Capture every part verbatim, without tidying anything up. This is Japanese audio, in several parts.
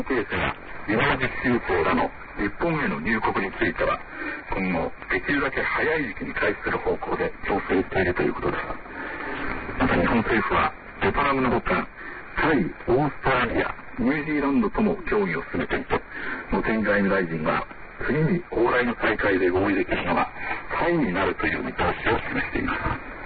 ケースや技能実習生らの日本への入国については今後できるだけ早い時期に開始する方向で調整しているということです。また日本政府はベトナムのほかタイ、オーストラリア、ニュージーランドとも協議を進めていて、茂木外務大臣は次に往来の再開で合意できるのがタイになるという見通しを示しています。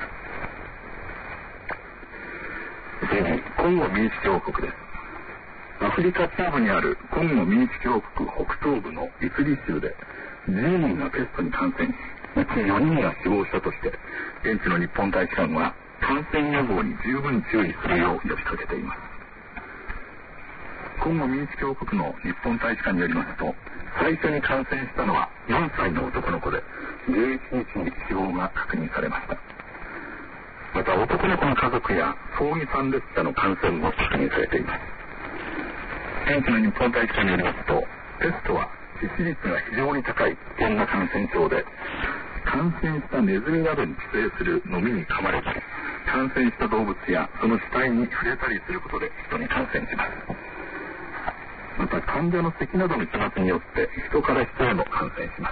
次にコンゴ民主共和国です。アフリカ中部にあるコンゴ民主共和国北東部のイスリ州でじゅうにんがペストに感染し、うちよにんが死亡したとして、現地の日本大使館は感染予防に十分注意するよう呼びかけています。コンゴ民主共和国の日本大使館によりますと、最初に感染したのはよんさいの男の子で、じゅういちにちに死亡が確認されました。また男の子の家族や葬儀参列者の感染も確認されています。現地の日本大使館によりますと、ペストは致死率が非常に高い危険な感染症で、感染したネズミなどに寄生するノミに噛まれたり、感染した動物やその死体に触れたりすることで人に感染します。また患者の咳などの飛沫によって人から人へも感染します。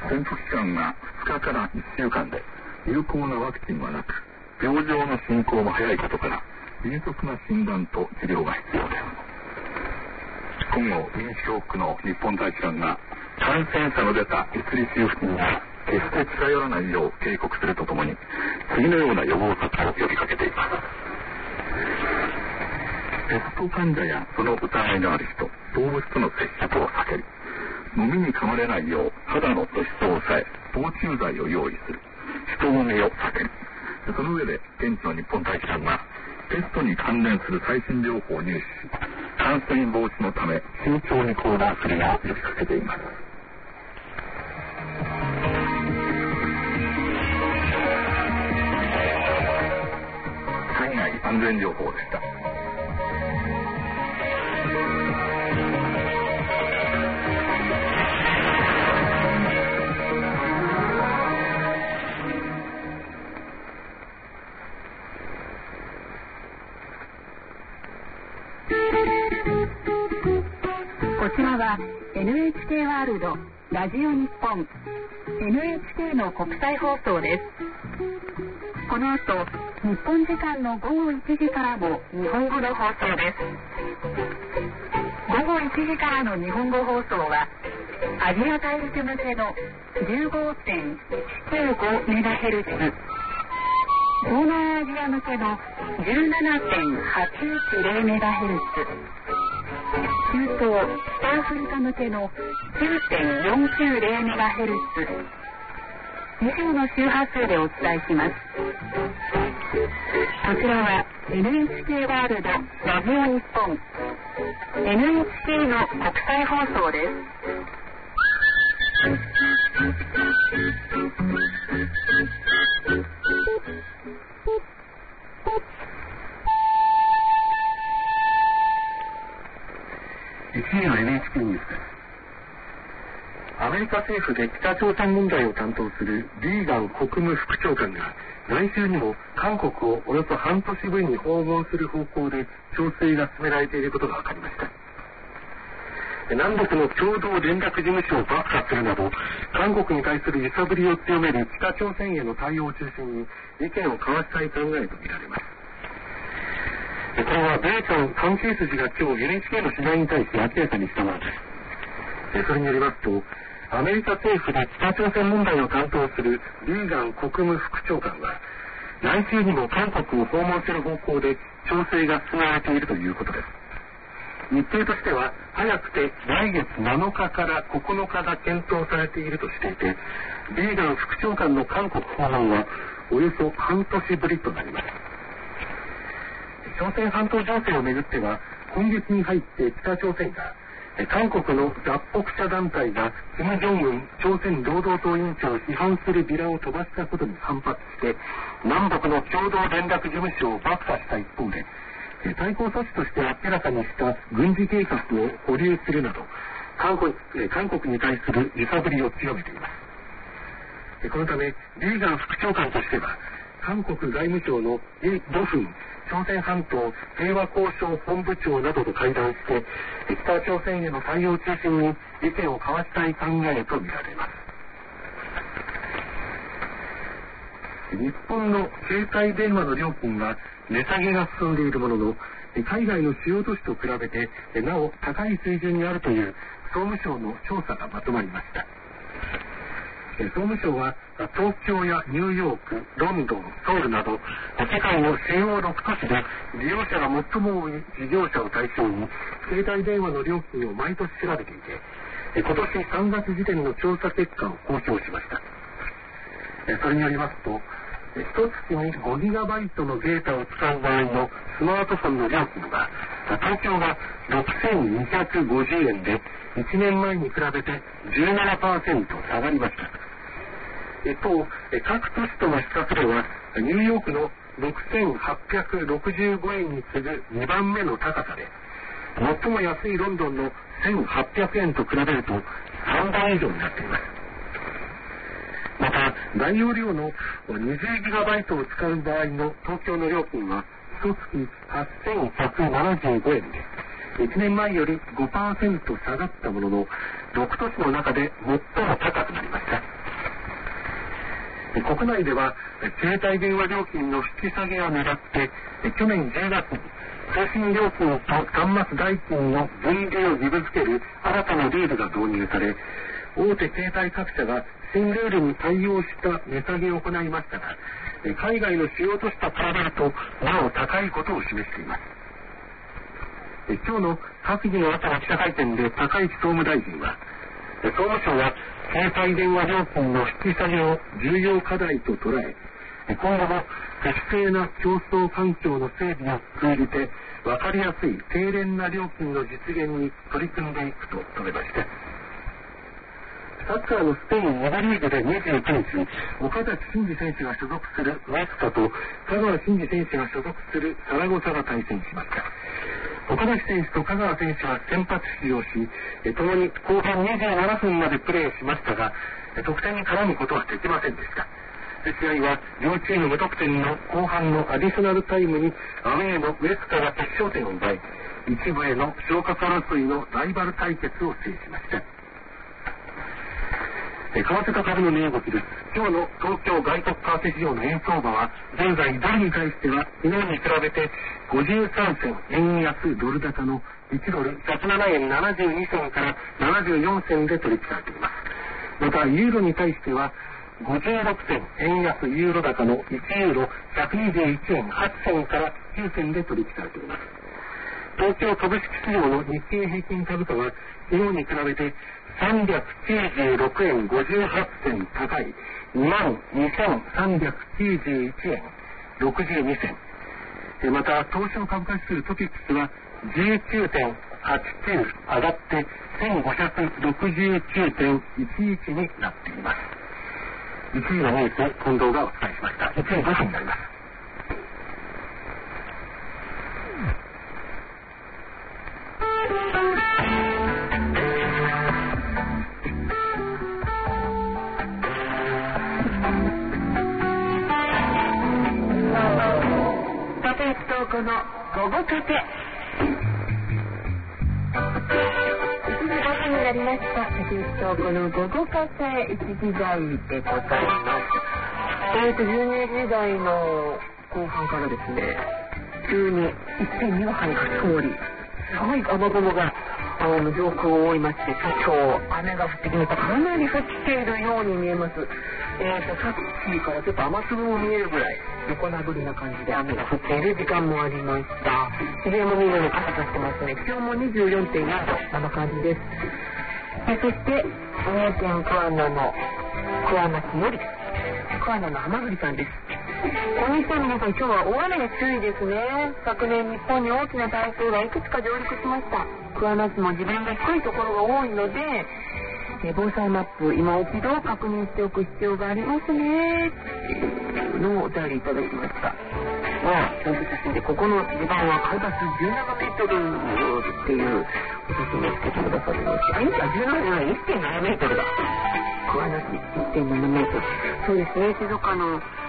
潜伏期間がふつかからいっしゅうかんで、有効なワクチンはなく、病状の進行も早いことから、迅速な診断と治療が必要です。今後、民主共和国の日本大使館が感染者の出たイスリ州付近には決して近寄らないよう警告するとともに、次のような予防策を呼びかけています。ペスト患者やその疑いのある人、動物との接触を避ける。ノミに噛まれないよう肌の露出を抑え、防虫剤を用意する。人混みを避ける。その上で現地の日本大使館はペストに関連する最新情報を入手し、感染防止のため慎重に行動するよう呼びかけています。海外安全情報でした。 こちらは エヌエイチケー ワールドラジオ日本 エヌエイチケー の国際放送です。この後日本時間の午後いちじからも日本語の放送です。午後いちじからの日本語放送はアジア大陸向けの じゅうごてんいちきゅうごメガヘルツ、東南アジア向けの じゅうななてんはちいちゼロメガヘルツ、中東北アフリカ向けの きゅうてんよんきゅうゼロメガヘルツ、以上の周波数でお伝えします。こちらは エヌエイチケー ワールドラジオ日本 エヌエイチケー の国際放送です。 いちじの エヌエイチケー ニュースです。アメリカ政府で北朝鮮問題を担当するリーガン国務副長官が来週にも韓国をおよそ半年ぶりに訪問する方向で調整が進められていることが分かりました。南北の共同連絡事務所を爆破するなど韓国に対する揺さぶりを強める北朝鮮への対応を中心に意見を交わしたい考えとみられます。これは米韓関係筋が今日 エヌエイチケー の取材に対して明らかにしたものです。それによりますと、アメリカ政府で北朝鮮問題を担当するリーガン国務副長官は、来週にも韓国を訪問する方向で調整が進められているということです。日程としては、早くて来月なのかからここのかが検討されているとしていて、リーガン副長官の韓国訪問はおよそ半年ぶりとなります。朝鮮半島情勢をめぐっては、今月に入って北朝鮮が韓国の脱北者団体がキム・ジョンウン朝鮮労働党委員長を批判するビラを飛ばしたことに反発して南北の共同連絡事務所を爆破した一方で、対抗措置として明らかにした軍事計画を保留するなど韓国、韓国に対する揺さぶりを強めています。このためリーガン副長官としては、 韓国外務省のイ・ドフン朝鮮半島平和交渉本部長などと会談して、北朝鮮への対応を中心に意見を交わしたい考えとみられます。日本の携帯電話の料金は値下げが進んでいるものの、海外の主要都市と比べてなお高い水準にあるという総務省の調査がまとまりました。総務省は東京やニューヨーク、ロンドン、ソウルなど世界の主要ろく都市で利用者が最も多い事業者を対象に携帯電話の料金を毎年調べていて、今年さんがつ時点の調査結果を公表しました。それによりますと、一月にごギガバイトのデータを使う場合のスマートフォンの料金は東京がろくせんにひゃくごじゅうえんでいちねんまえに比べて じゅうななパーセント 下がりました。一方、各都市との比較ではニューヨークのろくせんはっぴゃくろくじゅうごえんに次ぐにばんめの高さで、最も安いロンドンのせんはっぴゃくえんと比べるとさんばい以上になっています。また、大容量のにじゅうギガバイトを使う場合の東京の料金は、ひとつきはっせんひゃくななじゅうごえんで、いちねんまえより ごパーセント 下がったものの、ろく都市の中で最も高くなりました。国内では、携帯電話料金の引き下げを狙って、去年じゅうがつに通信料金と端末代金の分離を義務付ける新たなルールが導入され、大手携帯各社が新ルールに対応した値下げを行いましたが、海外の主要都市と比べるとなお高いことを示しています。今日の閣議の後の記者会見で高市総務大臣は、総務省は携帯電話料金の引き下げを重要課題と捉え、今後も適正な競争環境の整備を通じて分かりやすい低廉な料金の実現に取り組んでいくと述べました。サッカーのスペインに部リーグでにじゅうくにち、岡崎慎司選手が所属するウエスタと香川真司選手が所属するサラゴサが対戦しました。岡崎選手と香川選手は先発出場し、ともに後半にじゅうななふんまでプレーしましたが、得点に絡むことはできませんでした。試合は両チーム無得点の後半のアディショナルタイムにアウェーのウエスタが決勝点を奪い、一部への昇格争いのライバル対決を制しました。為替と株の値動きです。今日の東京外国為替市場の円相場は、現在ドルに対しては昨日に比べてごじゅうさんせん円安ドル高のいちドルひゃくななえんななじゅうにせんからななじゅうよんせんで取引されています。また、ユーロに対してはごじゅうろくせん円安ユーロ高のいちユーロひゃくにじゅういちえんはちせんからきゅうせんで取引されています。東京株式市場の日経平均株価は昨日に比べてさんびゃくきゅうじゅうろくえんごじゅうはちせん高い にまんにせんさんびゃくきゅうじゅういちえんろくじゅうにせん。また、東証株価指数トピックスは じゅうきゅうてんはちきゅう 上がってせんごひゃくろくじゅうきゅうてんいちいちになっています。いちじのニュース、近藤がお伝えしました。いちじごふんになります。 この午後カフェいちじごふんになりました。竹内東子の午後カフェいちじ台でございます。えーとじゅうにじ台の後半からですね、急にいってんにの範囲が通り、すごい雨雲があの上空を覆いまして、今日雨が降ってきました。かなり降っているように見えます。えーとさっきからちょっと雨粒も見えるぐらい横殴りな感じで雨が降っている時間もありました。自然も見るように傘さしてますね。気温も にじゅうよんてんななど、そんな感じです。えそして三重県桑名の桑名市より桑名の浜栗さんです。こんにちは皆さん、今日は大雨に注意ですね。昨年日本に大きな台風がいくつか上陸しました。桑名市も地盤が低いところが多いので、え防災マップ今一度確認しておく必要がありますねっていうのをお便りいただきました。まあ、ちゃんと写真で、ここの地盤は海抜じゅうななメートルっていうお写真をつけてくださるんです。あ、いいんだ、じゅうななじゃない、いってんななメートルだ。桑名市 いってんななメートル。そうですね、静岡の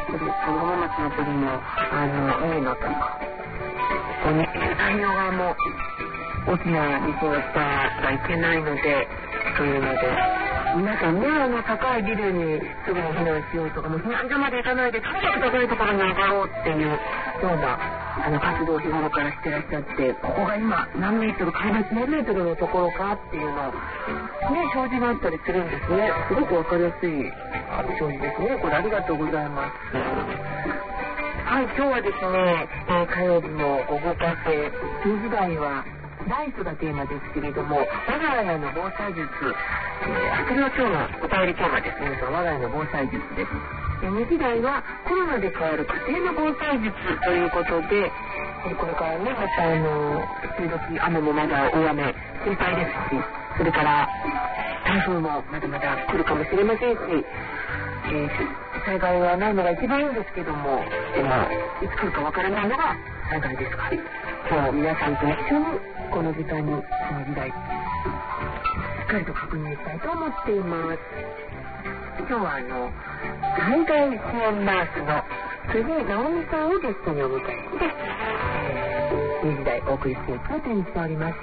この浜松の鳥のあのいいのとかこの太平洋側も大きな地震が来たらいけないのでというので皆さんねあの高いビルにすぐに避難しようとかもう避難所まで行かないでとにかく高いところに上がろうっていうようなあの活動を日頃からしてらっしゃってここが今何メートル海抜何メートルのところかっていうのをね表示があったりするんですね。すごくわかりやすい表示ですね。これありがとうございます。はい、今日はですね、えー、火曜日の午後カフェ数時台はダイスがテーマですけれども我が家の防災術、えー、それは今日のお便りテーマですね。我が家の防災術です。にじ台はコロナで変わる家庭の防災術ということで、えー、これからねまたあの梅雨時雨もまだ大雨心配ですしそれから台風もまだまだ来るかもしれませんし、えー、災害はないのが一番いいんですけどもでもいつ来るかわからないのが災害ですから今日皆さんと一緒にこの時間にその時代しっかりと確認したいと思っています。今日はあの災害支援ナースの辻直美さんをゲストにお迎えしてにじ台お送りしていくことにしております。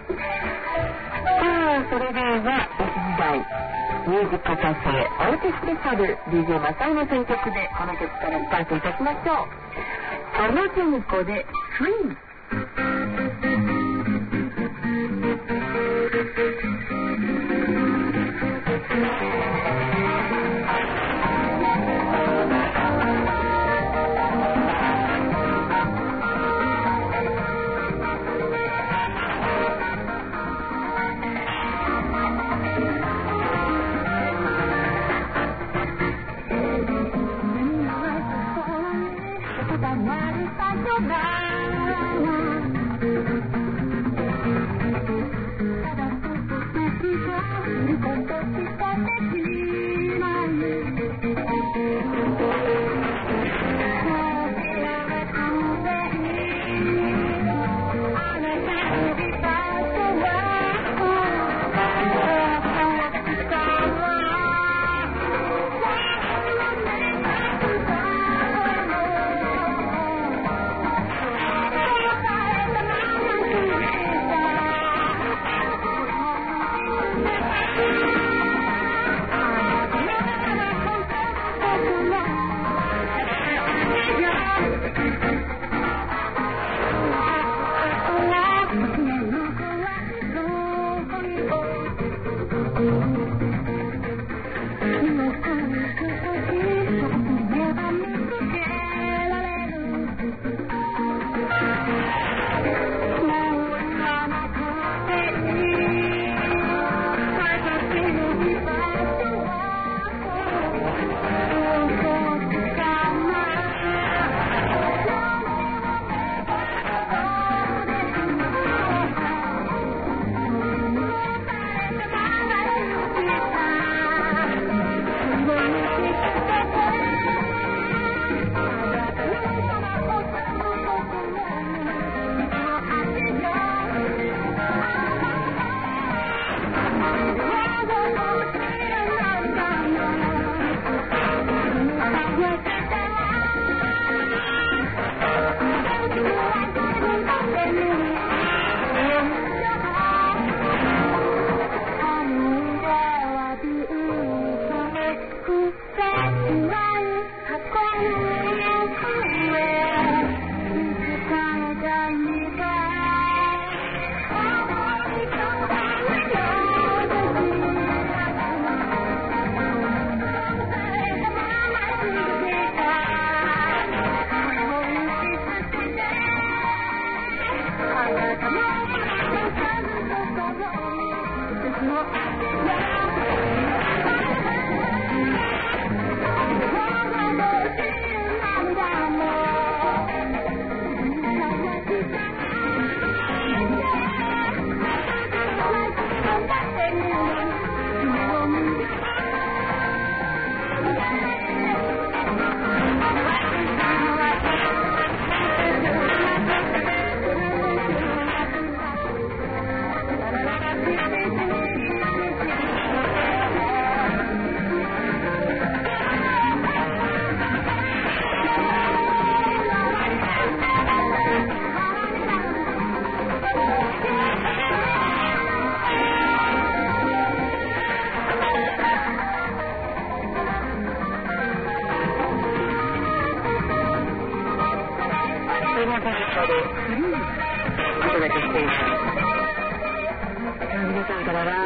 さあそれではいちじ台ミュージックカフェオーテスペシャル ディージェー マサイの選曲でこの曲からスタートいたしましょう。小野純子でフリー。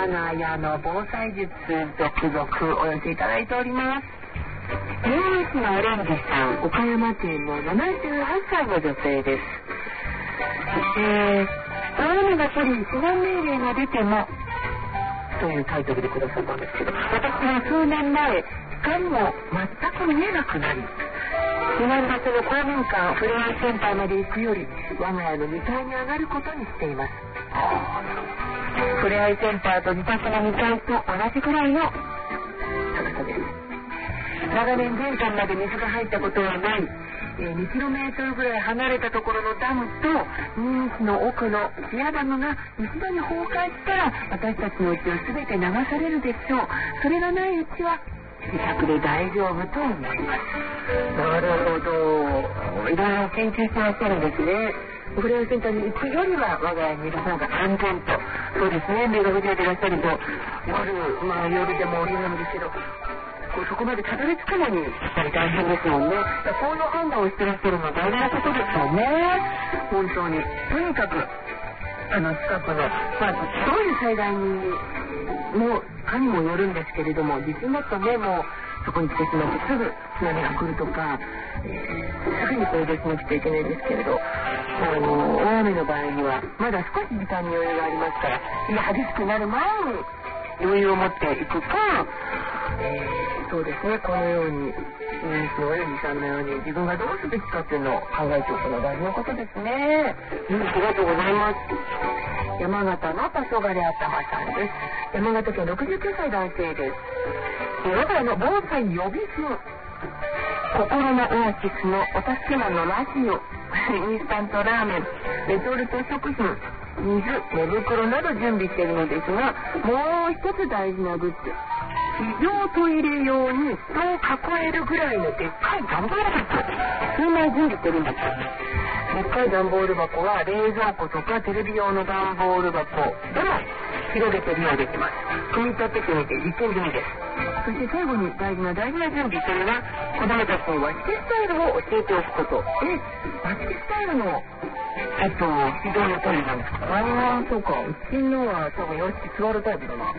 我が家の防災術続々お寄せいただいております。ニュースのオレンジさん、岡山県のななじゅうはっさいの女性です。えー、大雨が降り避難命令が出てもというタイトルでくださったんですけど、私は数年前光も全く見えなくなり、避難場所の公民館ふれあいセンターまで行くより我が家のにかいに上がることにしています。ふれあいセンターと自宅のにかいと同じくらいの高さです。長年玄関まで水が入ったことはない、えー、にキロメートルぐらい離れたところのダムと任意の奥のシアダムが一度に崩壊したら私たちの家は全て流されるでしょう。それがないうちは自宅で大丈夫と思います。なるほど、いろいろ研究してらっしゃるんですね。ふれあいセンターに行くよりは我が家にいる方が安全と。そうですね、目が不自由でいらっしゃると夜、まあ夜でも夜なんですけどそこまでたどり着くのにやっぱり大変ですもんね。こういう判断をしてらっしゃるのは大事なことですよね。本当にとにかくあの近くの、まあ、どういう災害にもかにもよるんですけれども、地震だとねもうそこに来てしまってすぐ津波が来るとか、えー、すぐに行動しなくちゃいけないんですけれど、あの大雨の場合にはまだ少し時間に余裕がありますから、激しくなる前に余裕を持っていくか、えー、そうですね、このようにニュースのオレンジさんのように自分がどうすべきかっていうのを考えておくのは大事なことですね。うん、ありがとうございます。山形の黄昏頭さんです。山形県ろくじゅうきゅうさい男性です。我が家の防災予備品、心のオアシスのお助け物のラジオ、インスタントラーメン、レトルト食品、水、寝袋など準備しているのですが、もう一つ大事なグッズ、非常トイレ用に人を囲えるぐらいのでっかい段ボール箱、数枚準備してるんです。でっかい段ボール箱は冷蔵庫とかテレビ用の段ボール箱でも広げて利用できます。組み立ててみて実験済みです。そして最後に大事な大事な準備というのは、子供たちに和式スタイルを教えておくこと。え、和式スタイルのえっと非常のトイレなんですか。ああ、そうか。うちのは多分洋式座るタイプだな。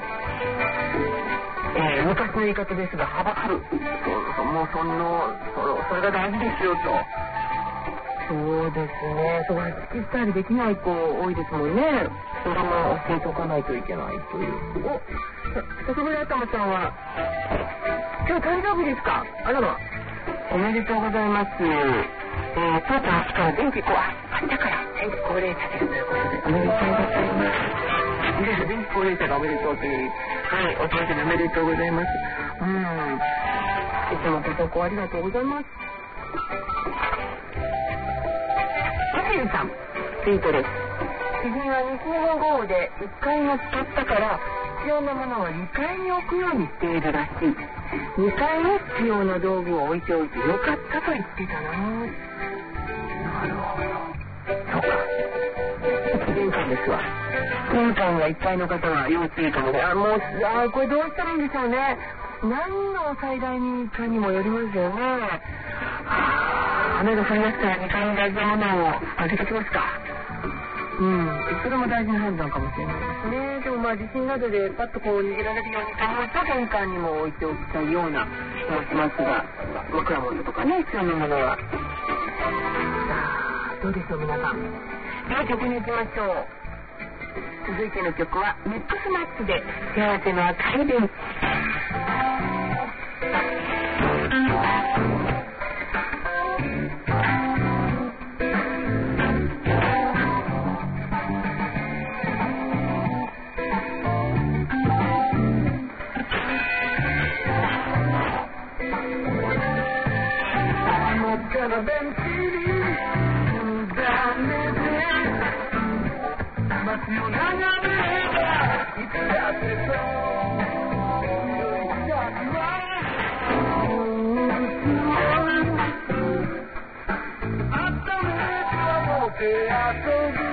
えー、昔の言い方ですが、はばかる。そうそう、もうその そ, それが大事ですよと。そうですね、そう和式スタイルできない子多いですもんね。それも教えておかないといけないという。お、笹村頭さんは今日誕生日ですか。あらら、おめでとうございます。えー、とうとう明日から電気こうあったから電気高齢者ですということでおめでとうございます。電気高齢者がおめでとうという、はい、お届けでおめでとうございます。うん、いつもご投稿ありがとうございます。キャリーさん、ツイートです。知人は西日本豪雨でいっかいが使ったから必要なものはにかいに置くようにしているらしい。にかいに必要な道具を置いておいてよかったと言ってたな。なるほど、そうか。玄関ですわ。玄関がいっかいの方は要注意かもね。あ、もう、あ、これどうしたらいいんでしょうね。何の最大にかにもよりますよね。雨が降りましたらにかいに大事なものを開けてきますか。うん、それも大事な判断かもしれないですね。でもまあ地震などでパッとこう逃げられるようにと思うと玄関にも置いておきたいような気もしますが、枕元とかね、必要なものは。さあ、どうでしょう皆さん。では曲に行きましょう。続いての曲はミックスマッチで幸せの赤い電池。ベンチにダメで街を眺めればいつだってそう先はあっためと思って遊ぶ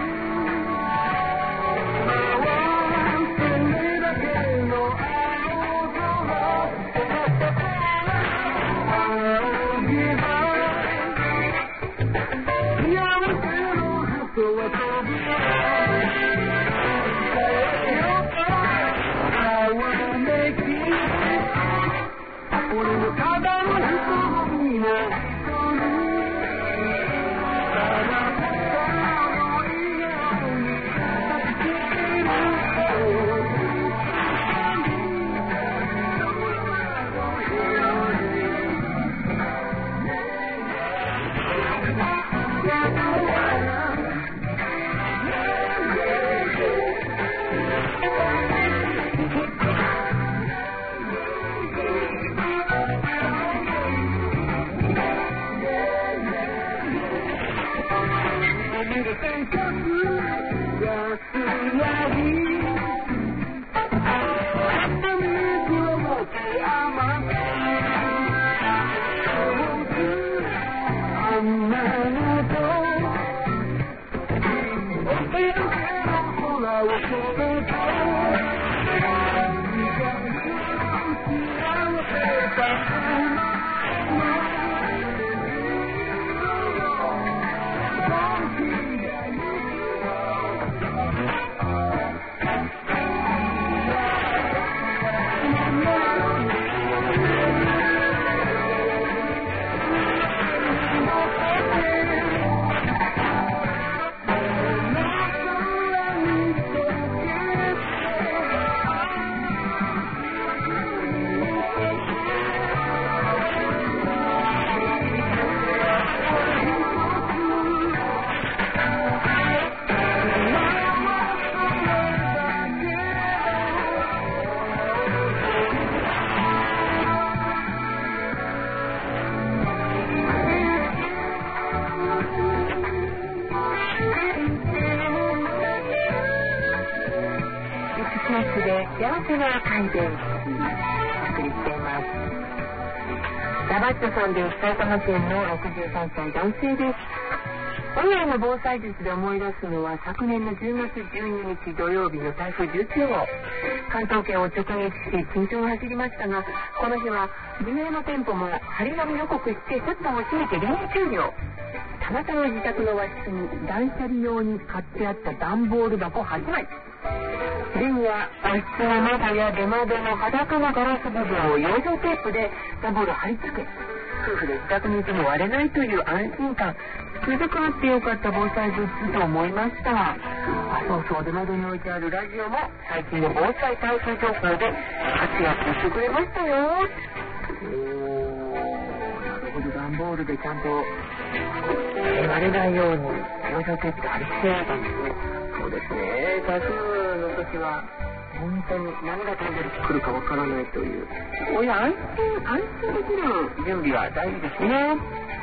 ラバットさんです。埼玉県のろくじゅうさんさい男性です。今夜の防災術で思い出すのは昨年のじゅうがつじゅうににち土曜日の台風じゅうきゅうごう、関東圏を直撃し緊張が走りましたが、この日は自営の店舗も張り紙予告してシャッターを閉めて臨時休業。たまたま自宅の和室に断捨離用に買ってあった段ボール箱はちまい、レンや和室の窓や出窓の裸のガラス部分を養生テープで段ボールを貼り付け、夫婦で自宅にいても割れないという安心感、続くあってよかった防災グッズと思いました。あ、そうそう、出窓に置いてあるラジオも最近の防災台風情報で活躍してくれましたよ。おー、なるほど、段ボールでちゃんと割れないように養生テープで貼り付けられたんですね。そうですね、台風の時は本当に何が飛んでくるかわからないという、こういう安心安心できる準備は大事ですね。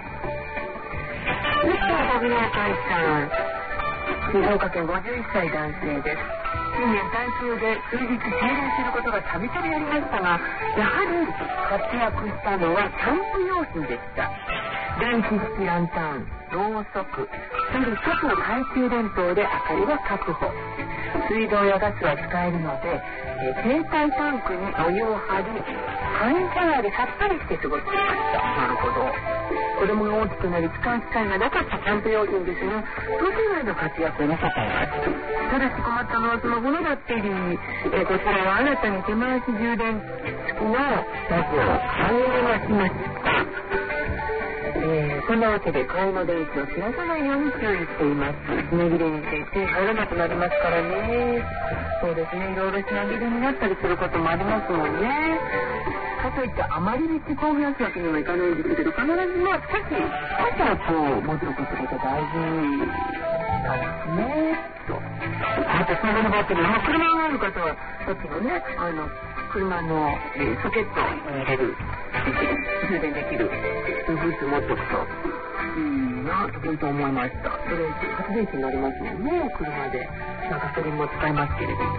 ミスターバビア大さん、静岡県ごじゅういっさい男性です。近年台風で数日停電することがたびたびありましたが、やはり活躍したのはキャンプ用品でした。電気式ランタン、ろうそく、それで一つの懐中電灯で明かりは確保。水道やガスは使えるので、えー、携帯タンクにお湯を張り、半シャワーでさっぱりして過ごしていました。なるほど。子供が大きくなり使う機会がなかったキャンプ用品ですが、都市内の活躍を見せています。ただし困ったのはスマホのバッテリー。えー、こちらは新たに手回し充電付きのラジオを買いました。えー、そんなわけで替えの電池を切らさないように注意しています。品切れにして手に入らなくなりますからね。そうですね、いろいろ品切れになったりすることもありますもんね。かといってあまりに自己増やすわけにはいかないんですけど、必ずまあ少し少しはこう持つことが大事なんですね。とあとスマホのバッテリー、まあ、車がある方はさっきのね、あの車の、えー、ソケットに入れる充電できるグッズ持っておくといいなと本当思いました。それ発電機になりますもんね、車で。なんかそれも使いますけれども。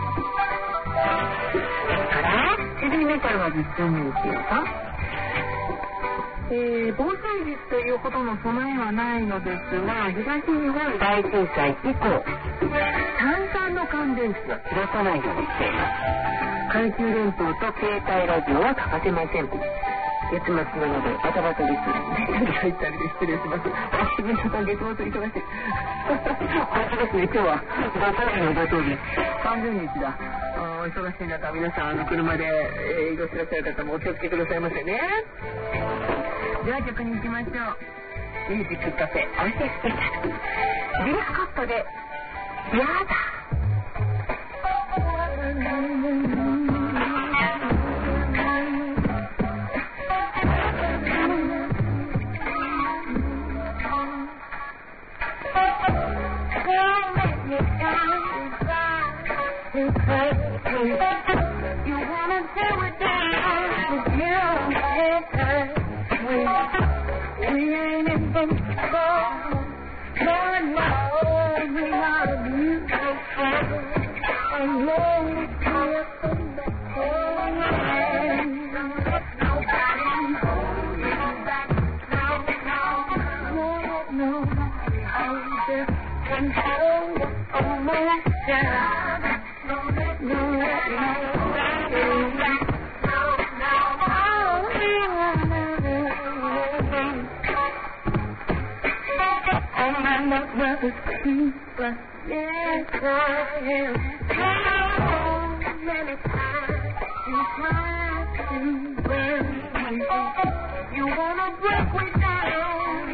それからヘビーメタルは実践にしようか。えー、防災術というほどの備えはないのですが、東日本大震災以降、炭酸の乾電池は切らさないようにしています。懐中電灯と携帯ラジオは欠かせません。月末なのでバタバタです。出たり入ったりで失礼します。あ、皆さん月末忙しい。本当ですね、今日は土曜日の土曜日さんじゅうにちだ。あ、忙しい中皆さんあの車で、えー、移動してらっしゃる方もお気をつけくださいませね。では曲に行きましょう。ミュージックカフェアーティスティック、ビル・スコットでやだ。You wanna do it down with you, we ain't in control. Lord knows we are beautiful. I know it's here from the whole world. Nobody's holding you back. No, no, no, no. I just control over myself. You wanna break me down?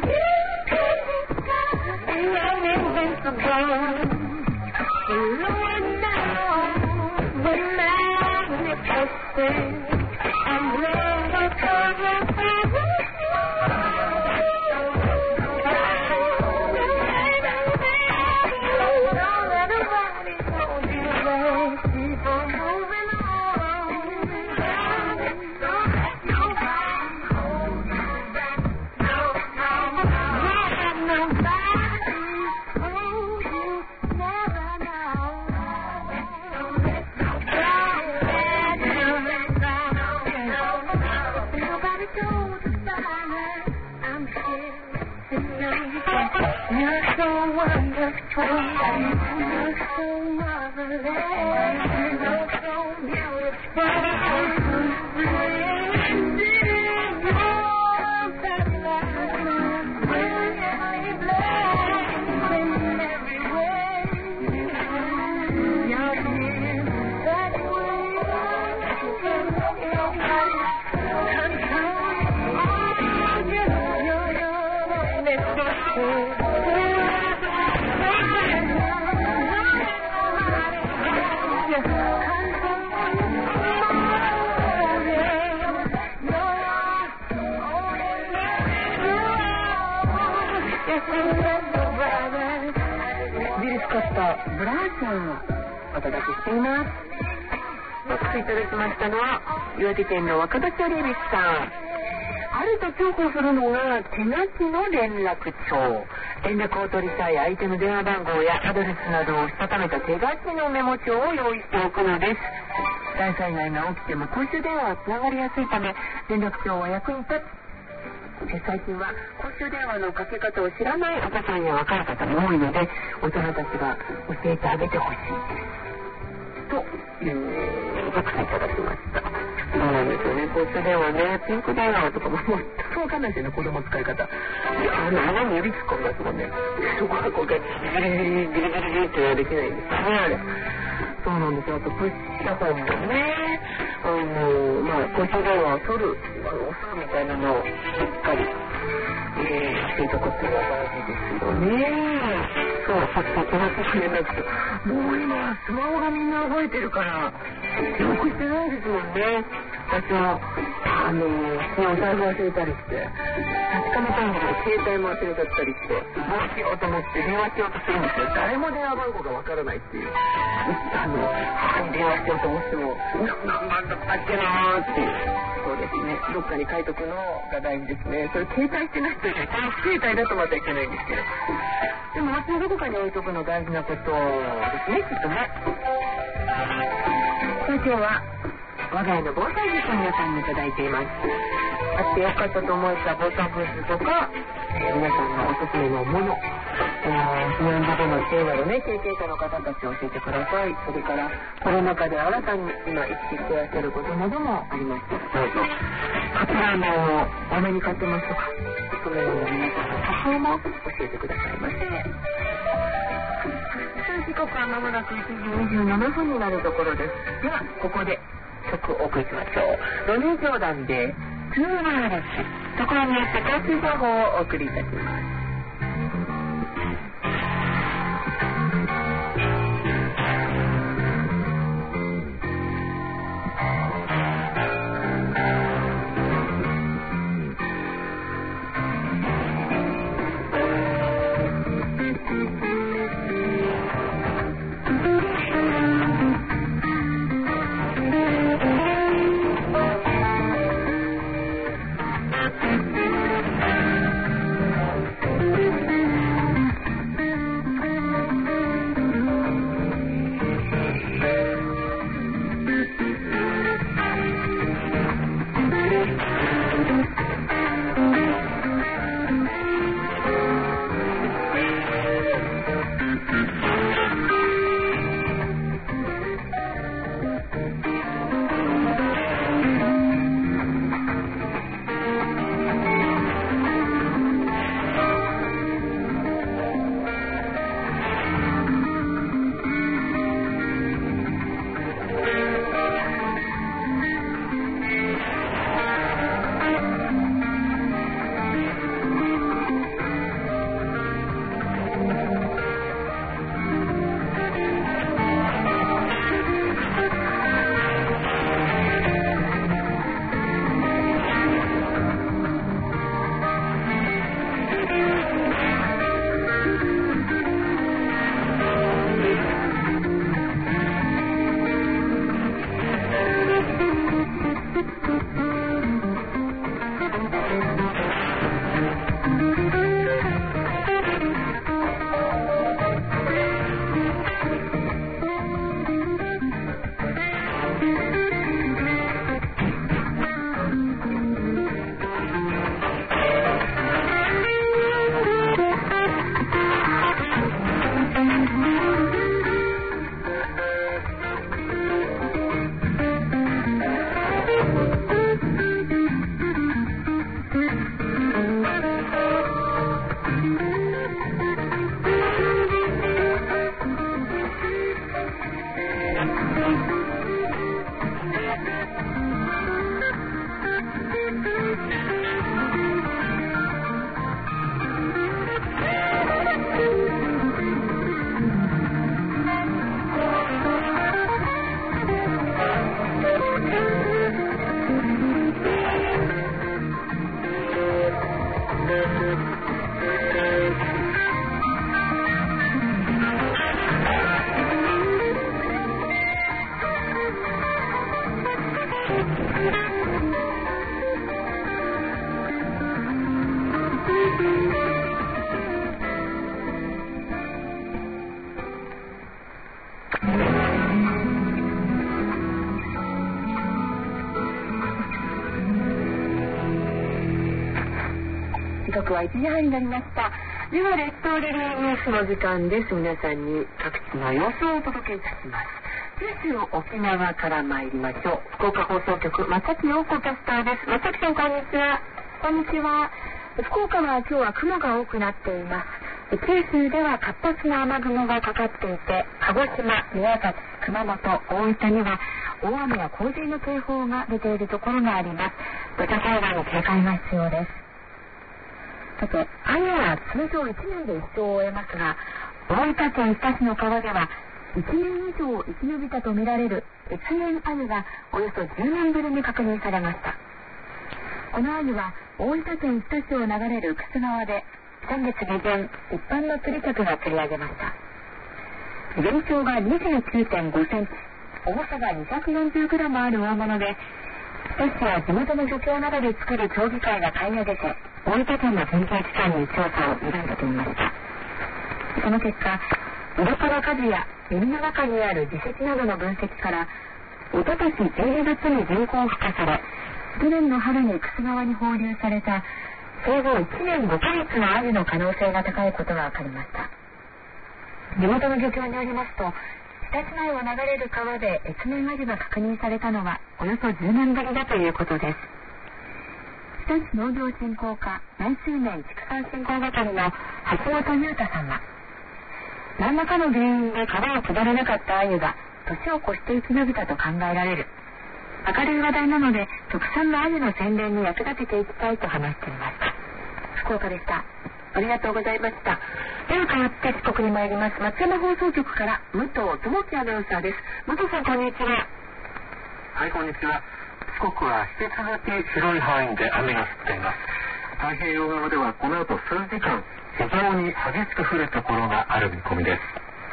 I'm invincible. Lord knows the magnificent. I'm never coming back. You're so wonderful, you're so marvelous, you're so beautiful.ブラーちゃんをお届けしています。お聞きいただきましたのは岩手県の若田チャレビスさん。あると重宝するのが手書きの連絡帳。連絡を取りたい相手の電話番号やアドレスなどをしたためた手書きのメモ帳を用意しておくのです。大災害が起きても公衆電話はつながりやすいため連絡帳は役に立つ。最近は公衆電話のかけ方を知らないお子さんや若い方も多いので大人たちが教えてあげてほしいですというご覧いただきました。そうなんですよね。公衆電話ね、ピンク電話とかももうそうわかんないですよね、子供使い方。いやあの穴に指突っ込みますもんね。そこはこうギリギリギリギリギリギリってはできないんですよね、あれ。そうなんですよ。あとプッシャホンもね、あのまあ公衆電話を取るあの押すみたいなのをしっかり、えー、していたことが大事ですよね。そう、さっき手書き連絡ともう今スマホがみんな覚えてるから記憶してないですもんね。私はあのお財布忘れたりして確かめたいんだけど携帯も忘れちゃったりしてどうしようと思って電話しようとするんですけど誰も電話番号がわからないっていう。あの母に電話しようと思っても何番だったっけなーっていう。そうですね、どっかに書いとくのが大事ですね。それ携帯してないといけない。携帯だとまたいけないんですけどでも街のどこかに置いとくの大事なことですね、きっとね。今日は我が家の防災術を皆さんにいただいています。あってよかったと思った防災術とか、えー、皆さんのおすすめのもの、避難所での知恵などね、経験者の方たち教えてください。それからコロナ禍で新たに今生きていらっしゃることなどもありました。どうぞ。カツラの多めに買ってますとか、そのような皆さんの工夫も教えてくださいませ。時刻はまもなくいちじにじゅうななふんになるところです。ではここで曲をお送りしましょう。ロニー・ジョーダンでツーワールスところによって交通情報をお送りいたします。 時刻はいちじはんになりました。では列島リリーニュースの時間です。皆さんに各地の様子をお届けいたします。九州沖縄から参りましょう。福岡放送局松崎陽子キャスターです。松崎さん、こんにちは。こんにちは。福岡は今日は雲が多くなっています。九州では活発な雨雲がかかっていて、鹿児島、宮崎、熊本、大分には大雨や洪水の警報が出ているところがあります。土砂災害に警戒が必要です。さて、アユは通常いちねんで一生を終えますが、大分県日田市の川ではいちねん以上生き延びたとみられる越年アユがおよそじゅうねんぶりに確認されました。このアユは大分県日田市を流れる楠川で先月下旬、一般の釣り客が釣り上げました。全長が にじゅうきゅうてんごセンチ、重さが にひゃくよんじゅうグラム ある大物で、日田市や地元の漁協などで作る協議会が買い上げて、大分県の研究機関に調査を依頼していました。その結果、鱗の数や耳の中にある耳石などの分析から、おととしじゅうにがつに人工孵化され、去年の春に楠川に放流された生後いちねんごかげつのアユの可能性が高いことが分かりました。地元の漁協によりますと、日田市内を流れる川で越年アユが確認されたのはおよそじゅうねんぶりだということです。日田市農業振興課内水面畜産振興係の橋本裕太さんは、何らかの原因で川を下れなかったアユが年を越して生き延びたと考えられる。明るい話題なので特産のアユの宣伝に役立てていきたいと話していました。福岡でした。ありがとうございました。では変わって四国に参ります。松山放送局から武藤智樹アナウンサーです。武藤さん、こんにちは。 はい、こんにちは。四国は引き続き広い範囲で雨が降っています。太平洋側ではこの後数時間非常に激しく降るところがある見込みです。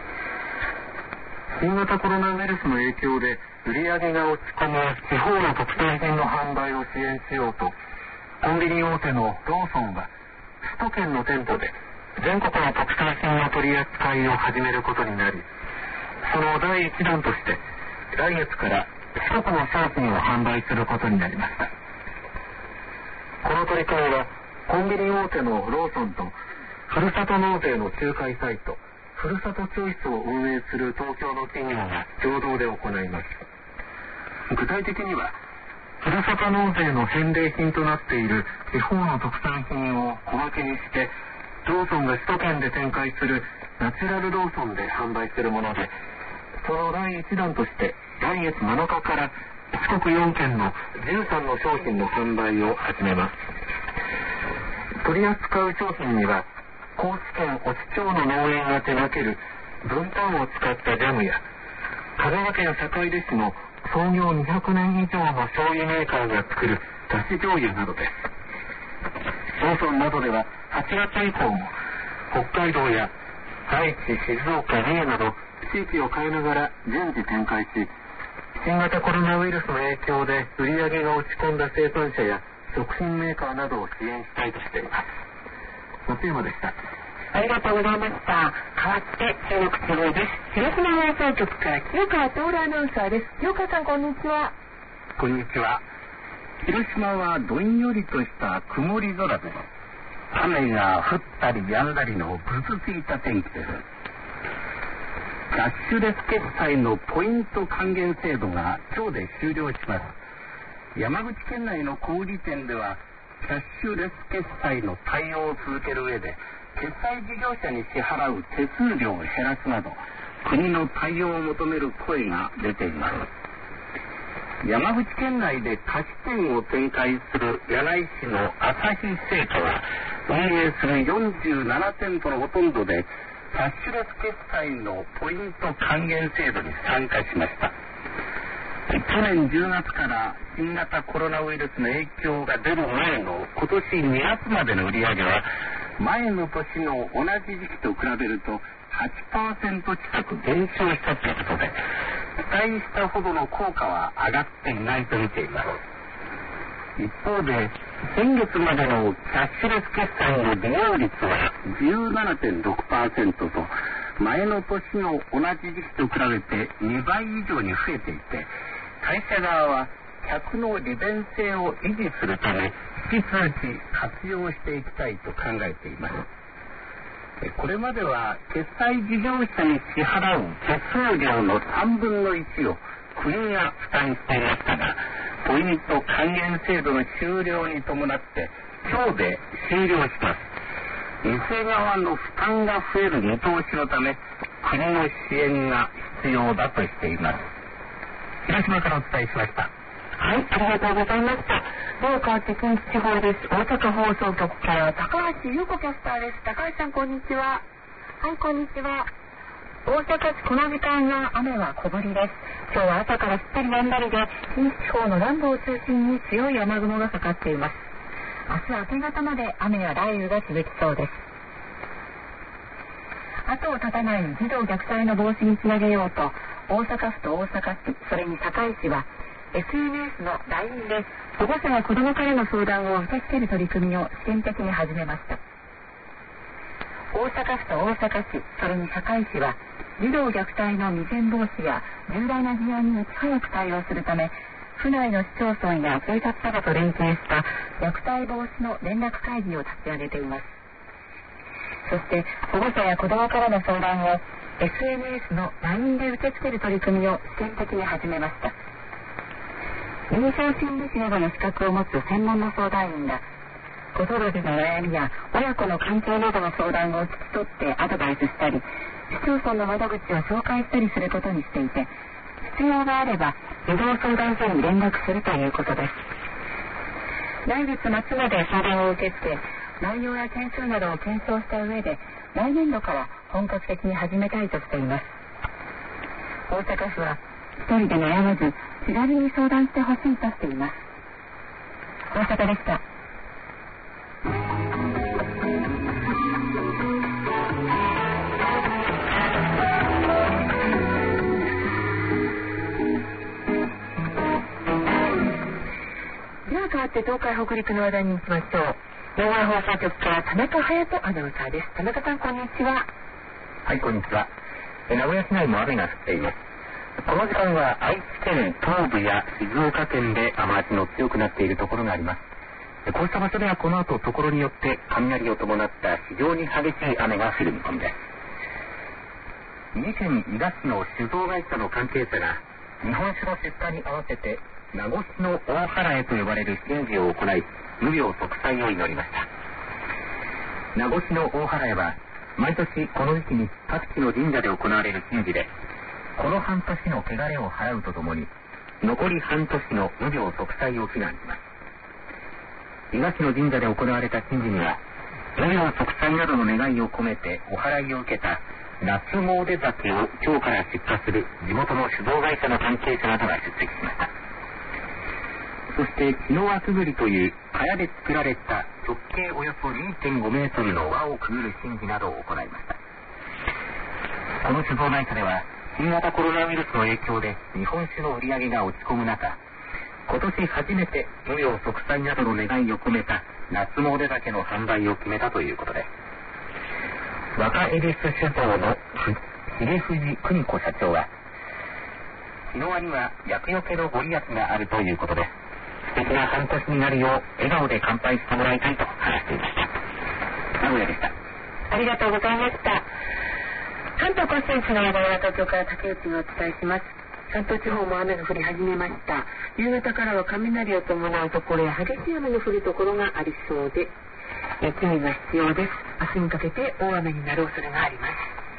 新型コロナウイルスの影響で売り上げが落ち込む地方の特産品の販売を支援しようと、コンビニ大手のローソンは首都圏の店舗で全国の特産品の取り扱いを始めることになり、その第一弾として来月から四国の商品を販売することになりました。この取り組みはコンビニ大手のローソンとふるさと納税の仲介サイトふるさとチョイスを運営する東京の企業が共同で行います。具体的にはふるさと納税の返礼品となっている地方の特産品を小分けにして、ローソンが首都圏で展開するナチュラルローソンで販売するもので、その第一弾として来月なのかから四国よんけんのじゅうさんの商品の販売を始めます。取り扱う商品には高知県越知町の農園が手掛ける文旦を使ったジャムや、香川県坂出市の創業にひゃくねん以上の醤油メーカーが作るだし醤油などです。ローソンなどでははちがつ以降も北海道や愛知、静岡、三重など地域を変えながら順次展開し、新型コロナウイルスの影響で売り上げが落ち込んだ生産者や食品メーカーなどを支援したいとしています。松山でした。 ありがとうございました。変わって中国地方です。広島放送局から清川徹アナウンサーです。清川さん、こんにちは。 こんにちは。広島はどんよりとした曇り空で、雨が降ったり止んだりのぐずついた天気です。キャッシュレス決済のポイント還元制度が今日で終了します。山口県内の小売店ではキャッシュレス決済の対応を続ける上で、決済事業者に支払う手数料を減らすなど国の対応を求める声が出ています。山口県内で菓子店を展開する柳井市の朝日製菓は、運営するよんじゅうななてんぽのほとんどでキャッシュレス決済のポイント還元制度に参加しました。去年じゅうがつから新型コロナウイルスの影響が出る前の今年にがつまでの売り上げは、前の年の同じ時期と比べると はちパーセント 近く減少したということで、期待したほどの効果は上がっていないと見ています。一方で、先月までのキャッシュレス決済の利用率は じゅうななてんろくパーセント と、前の年の同じ時期と比べてにばい以上に増えていて、会社側は客の利便性を維持するため引き続き活用していきたいと考えています。これまでは決済事業者に支払う手数料のさんぶんのいちを国が負担していましたが、ポイント還元制度の終了に伴って今日で終了します。店側の負担が増える見通しのため国の支援が必要だとしています。広島からお伝えしました。 はい、ありがとうございました。では変わって近畿地方です。大阪放送局から高橋優子キャスターです。高橋さん、こんにちは。はい、こんにちは。大阪市、この時間は雨は小降りです。今日は朝からすっかりやんだりで、近畿地方の南部を中心に強い雨雲がかかっています。明日明け方まで雨や雷雨が続きそうです。後を絶たない児童虐待の防止につなげようと、大阪府と大阪市、それに堺市は エスエヌエス の ライン で保護者が子どもからの相談を受け付ける取り組みを試験的に始めました。大阪府と大阪市、それに堺市は児童虐待の未然防止や重大な事案にいち早く対応するため、府内の市町村や警察などと連携した虐待防止の連絡会議を立ち上げています。そして保護者や子どもからの相談を エスエヌエス の ライン で受け付ける取り組みを試験的に始めました。臨床心理士などの資格を持つ専門の相談員が子育ての悩みや親子の関係などの相談を聞き取ってアドバイスしたり、市町村の窓口を紹介したりすることにしていて、必要があれば児童相談所に連絡するということです。来月末まで相談を受け付け、内容や件数などを検証した上で来年度から本格的に始めたいとしています。大阪府は一人で悩まず気軽に相談してほしいとしています。大阪でした。では変わって東海北陸の話題に行きましょう。両外放送局から田中隼人アナウンサーです。田中さん、こんにちは。 はい、こんにちは。名古屋市内も雨が降っています。この時間は愛知県東部や静岡県で雨足の強くなっているところがあります。こうした場所ではこの後ところによって雷を伴った非常に激しい雨が降る見込みです。三重県伊賀市の酒造会社の関係者が日本酒の出荷に合わせて名越の大祓と呼ばれる神事を行い、無病息災を祈りました。名越の大祓は毎年この時期に各地の神社で行われる神事で、この半年の汚れを払うとともに残り半年の無病息災を祈願します。伊賀市の神社で行われた神事には、無病息災などの願いを込めてお祓いを受けた夏詣酒を今日から出荷する地元の酒造会社の関係者などが出席しました。そして木の輪くぐりという茅で作られた直径およそ にてんご メートルの輪をくぐる神事などを行いました。この酒造会社では新型コロナウイルスの影響で日本酒の売り上げが落ち込む中、今年初めて無病息災などの願いを込めた夏詣酒の販売を決めたということです。若恵比寿酒造の重藤邦子社長は、日の輪には厄除けのご利益があるということです。素敵な半年になるよう笑顔で乾杯してもらいたいと話していました。名古屋でした。 ありがとうございました。関東甲信越の話題は東京から竹内がお伝えします。関東地方も雨が降り始めました。夕方からは雷を伴うところや激しい雨の降るところがありそうで、注意が必要です。明日にかけて大雨になる恐れがあります。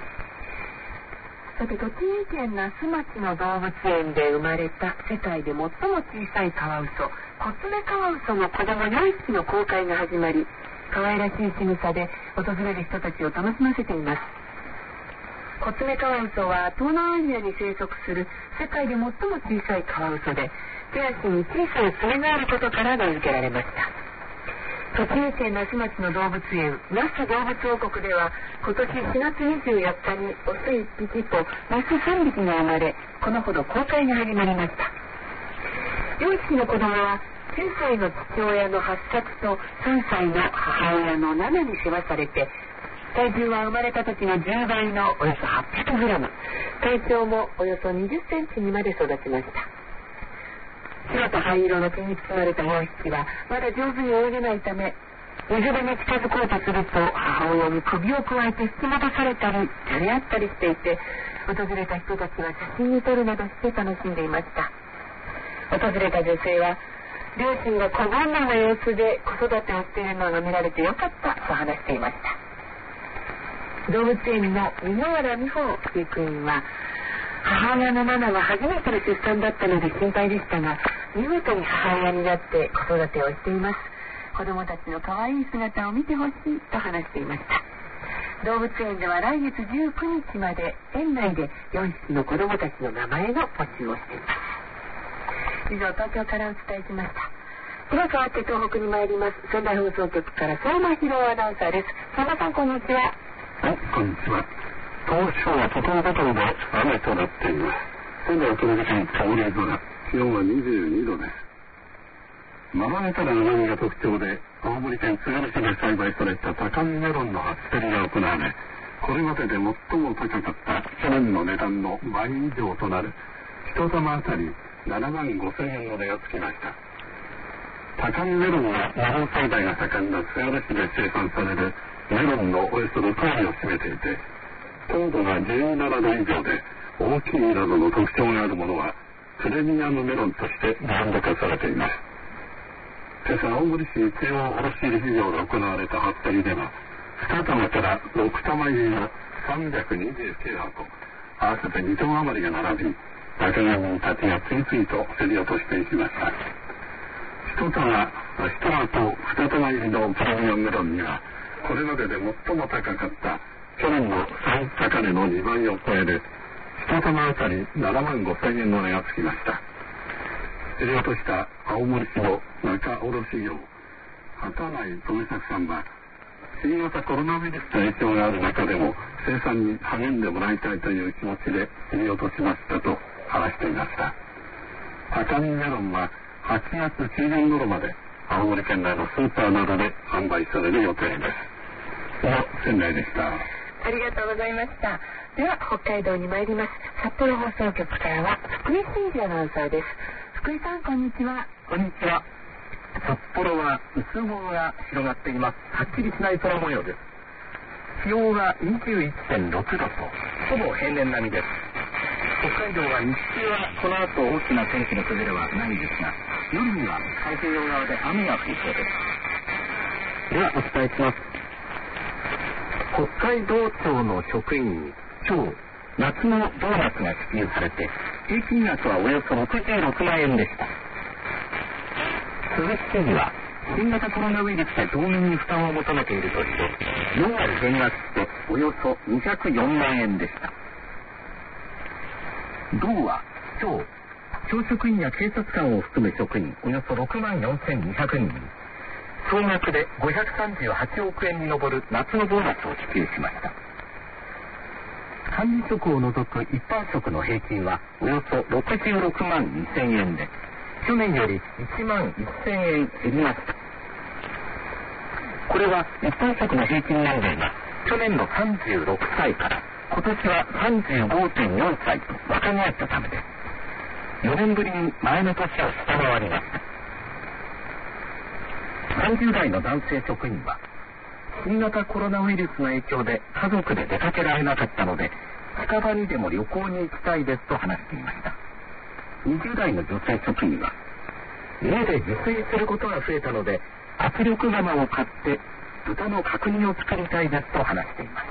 さて、栃木県那須町の動物園で生まれた世界で最も小さいカワウソ、コツメカワウソの子供よんひきの公開が始まり、可愛らしい仕草で訪れる人たちを楽しませています。コツメカワウソは東南アジアに生息する世界で最も小さいカワウソで、手足に小さな爪があることから名付けられました。栃木県那須町の動物園那須動物王国では、今年しがつにじゅうよっかにオスいっぴきとメスさんびきが生まれ、このほど公開が始まりました。よんひきの子供はきゅうさいの父親のはっさつとさんさいの母親のナナに世話されて、体重は生まれた時のじゅうばいのおよそはっぴゃくグラム、体長もおよそにじゅっセンチにまで育ちました。 白と灰色の毛に包まれたよんひきはまだ上手に泳げないため、水辺に近づこうとすると母親に首をくわえて引き戻されたりじゃれ合ったりしていて、訪れた人たちは写真に撮るなどして楽しんでいました。訪れた女性は、両親が小煩悩な様子で子育てをしているのが見られてよかったと話していました。動物園の箕原美穂飼育員は、母親のママは初めての出産だったので心配でしたが、見事に母親になって子育てをしています。子供たちの可愛い姿を見てほしいと話していました。動物園では来月じゅうくにちまで園内でよんひきの子供たちの名前の募集をしています。以上、東京からお伝えしました。では変わって東北に参ります。仙台放送局から相馬博アナウンサーです。相馬さん、こんにちは。 はい、こんにちは。東京はところどころで雨となっています。仙台はこの時間曇り空、気温はにじゅうにどです。まろやかな甘みが特徴で、青森県つがる市で栽培された高見メロンの初競りが行われ、これまでで最も高かった去年の値段の倍以上となる一玉あたりななまんごせんえんの値がつきました。高見メロンはメロン栽培が盛んなつがる市で生産されるメロンのおよそろくわりを占めていて、糖度がじゅうななど以上で大きいなどの特徴があるものはプレミアムメロンとしてブランド化されています。今朝、青森市中央卸売市場で行われた初競りでは、に玉からろく玉入りのさんびゃくにじゅうきゅうはこ、合わせてにトン余りが並び、高木人たちが次々と競り落としていきました。一玉、一玉とに玉入りのプレミアムメロンには、これまでで最も高かった去年の最高値のにばいを超える一玉あたりななまんごせんえんの値がつきました。競り落とした青森市の中卸業、畑内富作さんは、新型コロナウイルスの影響がある中でも生産に励んでもらいたいという気持ちで競り落としましたと話していました。高見メロンははちがつ中旬頃まで青森県内のスーパーなどで販売される予定です。以上、仙台でした。 ありがとうございました。では北海道に参ります。札幌放送局からは福井真嗣アナウンサーです。福井さん、こんにちは。 こんにちは。札幌は薄雲が広がっています。はっきりしない空模様です。気温は にじゅういってんろくどとほぼ平年並みです。北海道は日中はこの後大きな天気の崩れはないですが、夜には太平洋側で雨が降りそうです。ではお伝えします。北海道庁の職員に今日夏のボーナスが支給されて、平均額はおよそろくじゅうろくまんえんでした。鈴木知事は新型コロナウイルスで道民に負担を求めているとしてよんわり減額しておよそにひゃくよんまんえんでした。道は今日教職員や警察官を含む職員およそろくまんよんせんにひゃくにんに総額でごひゃくさんじゅうはちおくえんに上る夏のボーナスを支給しました。管理職を除く一般職の平均はおよそろくじゅうろくまんにせんえんで、去年よりいちまんせんえん減りました。これは一般職の平均年齢が去年のさんじゅうろくさいから今年は さんじゅうごてんよんさいと若返ったためです。よねんぶりに前の年を下回りました。さんじゅうだいの男性職員は新型コロナウイルスの影響で家族で出かけられなかったので、近場にでも旅行に行きたいですと話していました。にじゅうだいの女性職員は、家で自炊することが増えたので圧力釜を買って豚の角煮を作りたいですと話していました。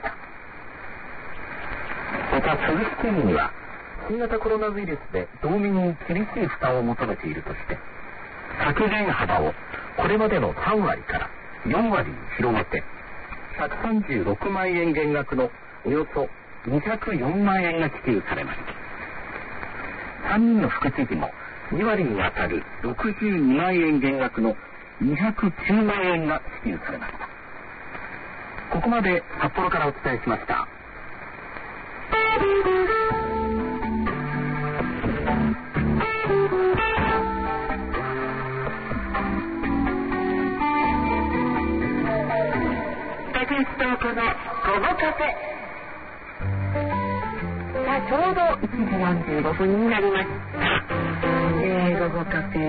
また鈴木知事には、新型コロナウイルスで道民に厳しい負担を求めているとして削減幅をこれまでのさんわりからよんわりに広げてひゃくさんじゅうろくまんえん減額のおよそにひゃくよんまんえんが支給されました。さんにんの副知事もにわりにわたるろくじゅうにまんえん減額のにひゃくきゅうまんえんが支給されました。ここまで札幌からお伝えしました。 東京の午後カフェ。さあ、ちょうどいちじよんじゅうごふんになりました。えー、午後カフェ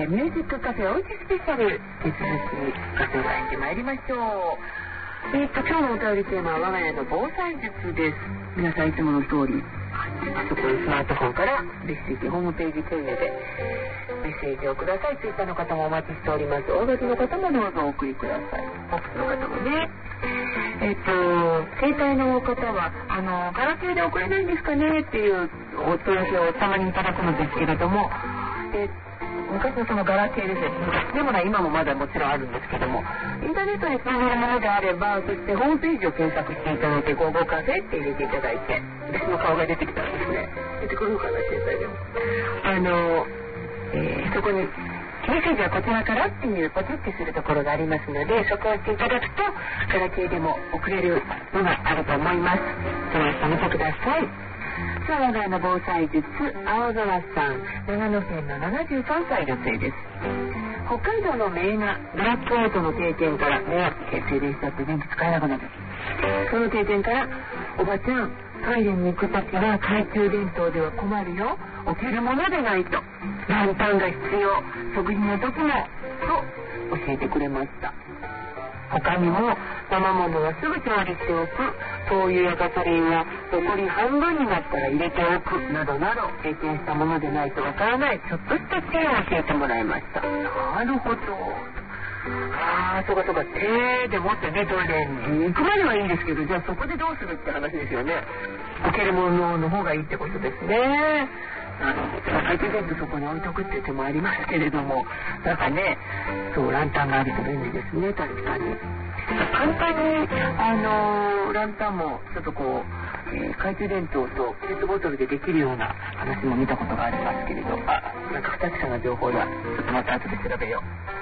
ー、ミュージックカフェおうちスペシャル、引き続きご紹介してまいりましょう。えー、っと今日のお便りテーマは我が家の防災術です。皆さんいつもの通りパソコン、スマートフォンからメッセージ、ホームページ経由でメッセージをください。ツイッターの方もお待ちしております。大垣の方もどうぞお送りください。ファックスの方もね。えっと携帯の方はあのガラケーで送れないんですかねっていうお問い合わせをたまにいただくのですけれども、で昔のそのガラケーですね、昔でもない今もまだもちろんあるんですけども、インターネットにつなげるものであれば、そしてホームページを検索していただいて、ゴーゴーカフェって入れていただいて、私の顔が出てきたらですね、出てくるのかな、携帯でもあの、えー、そこにメッセージはこちらからっていうポチッてするところがありますので、そこを押していただくとガラケーでも送れるのがあると思います。それを見てください。さあ、我が家の防災術、青空さん、長野県のななじゅうさんさい女性です。北海道の名画ブラックアウトの定点からね、停電したって電気使えなくなる。その定点から、おばちゃんトイレに行くときは懐中電灯では困るよ、置けるものでないと、ランタンが必要、食事の時もと教えてくれました。他にも生ものはすぐ調理しておく、灯油やガソリンは残り半分になったら入れておくなどなど、経験したものでないとわからないちょっとした知恵を教えてもらいました。なるほど。ああ、そうかそうか、手で持ってね、トイレに行くまではいいんですけど、じゃあそこでどうするって話ですよね。置けるものの方がいいってことですね。あの懐中電灯そこに置いとくっていう手もありますけれども、なんかね、そうランタンがあると便利ですね、確かに。簡単にあのランタンもちょっとこう、えー、懐中電灯とペットボトルでできるような話も見たことがありますけれど、あ、なんか二草な情報だ。ちょっとまた後で調べよう。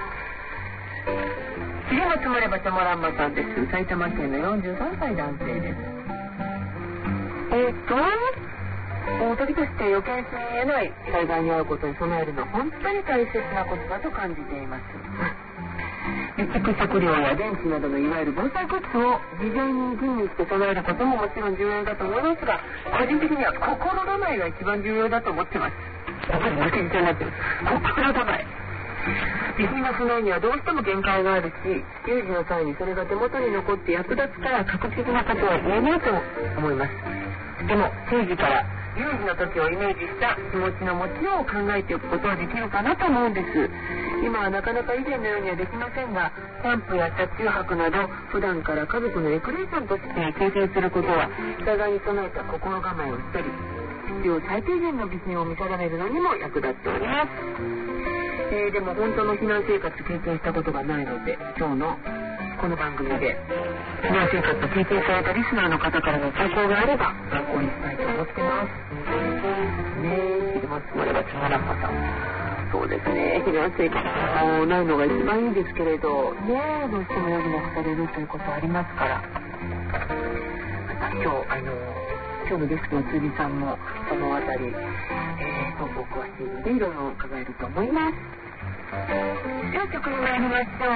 次も積もればたまらんまさんです。埼玉県のよんじゅうさんさい男性です。えー、っと時として予見しに得ない災害に遭うことに備えるのは本当に大切なことだと感じています。備蓄食料や電池などのいわゆる防災グッズを事前に準備して備えることももちろん重要だと思いますが、個人的には心構えが一番重要だと思ってます。ここに抜けになってる。心構え。地震の備えにはどうしても限界があるし、有事の際にそれが手元に残って役立つから確実なことは言えないと思います。でも政治から有事の時をイメージした気持ちの持ちようを考えておくことはできるかなと思うんです。今はなかなか以前のようにはできませんが、キャンプや車中泊など普段から家族のレクリエーションとして経験することは、災害に備えた心構えをしたり、必要最低限の備品を見定めるのにも役立っております。えー、でも本当の避難生活経験したことがないので、今日のこの番組で避難生活を経験されたリスナーの方からの投稿があれば参考にしたいと思ってますね。え、昼間積もればつまらんまさん、そうですね、避難生活もないのが一番いいですけれどね、どうしても夜もかかれるということありますから、また今日あの今日のゲストの辻さんもそのあたり、えー、とお詳しいのでいろいろ伺えると思います。では曲に参りましょ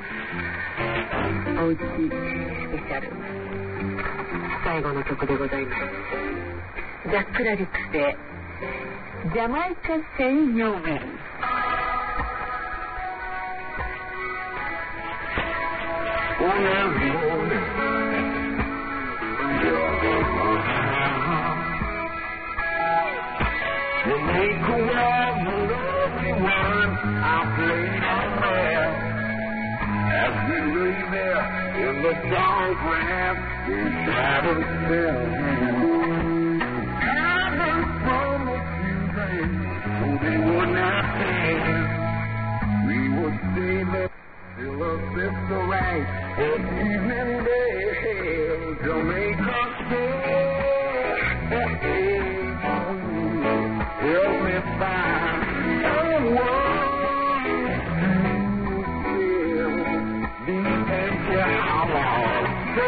う。おうちスペシャル最後の曲でございます。ジャック・ラリックスでジャマイカ専用名。 Jamaica was the lovely one I played on there. As we lay there in the dark grass, the shadows fell. I heard from a few days, so they would not stay. We would stay there till a sister rang for evening day. Jamaica stay. Help me find someone to fill these empty hours. So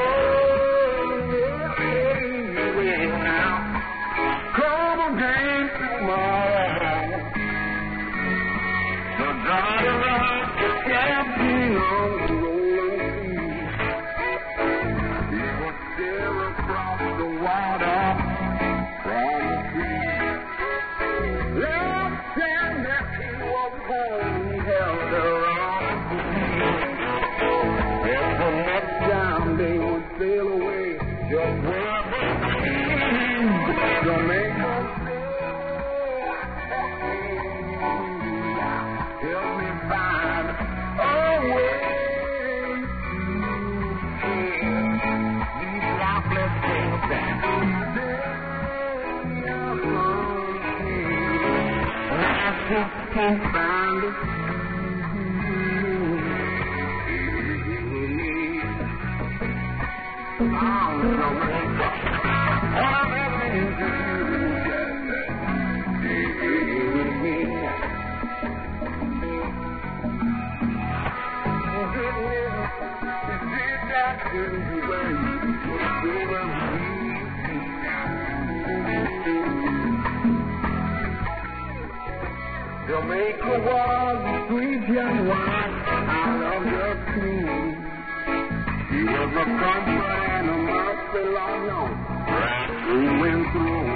anyway now, come again tomorrow. The daughter of the captain on the rolling sea, he would stare across the water from the tree. Last time that he was home, can't find it. Jamaica was a sweet young wife out of the sea. She was a comfort and a mercy, Lord knows, right through and through.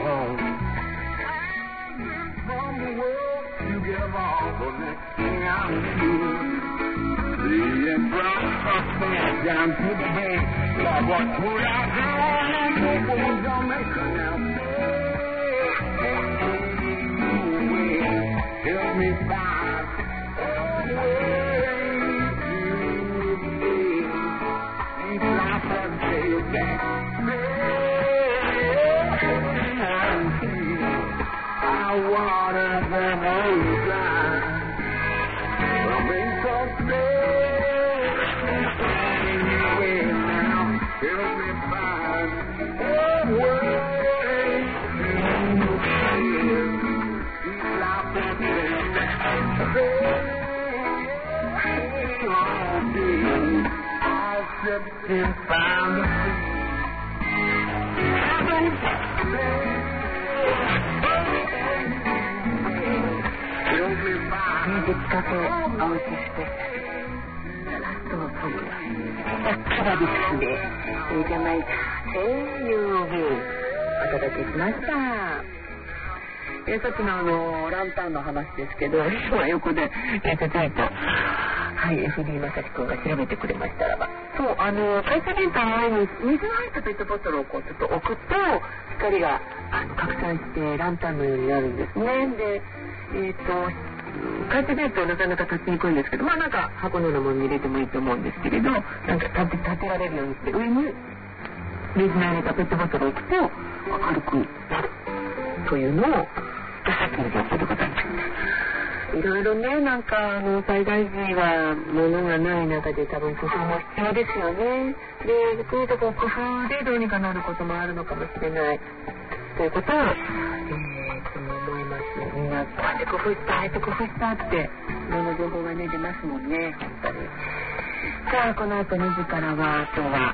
From the world you give all the next thing I knew. See it brought her fans down to the bay. Lord, what would I do when people in Jamaica now say? Help me find a way to be. Keep life until back. I water the whole line. Something so big. Anyway now, help me find a way to live. Keep life until back. I'll sit and find the 近かとお打ちしてラストのトークはカラビックスでジャマイカ声優にお届けしました。えさっきのあのランタンの話ですけど、今横でえちょっとはい エフディー まさしくんが調べてくれましたらば、そうあの海水玄関の前に水の入ったペットボトルをこうちょっと置くと光があの拡散してランタンのようになるんですね。でえっと海水弁当なかなか立ちにくいんですけど、まあなんか箱のようなものに入れてもいいと思うんですけれど、なんか立て、立てられるようにして上に水の入れたペットボトルを置くと明るくなるというのをさっきの情報でございます。いろいろね、なんかあの災害時は物がない中で多分工夫も必要ですよね。で、そういうとこ工夫でどうにかなることもあるのかもしれないということを、えー、と思います。みんなこうやって工夫した、あえて工夫したっていろんな情報がね出ますもんね、本当に。さあこの後にじからは今日は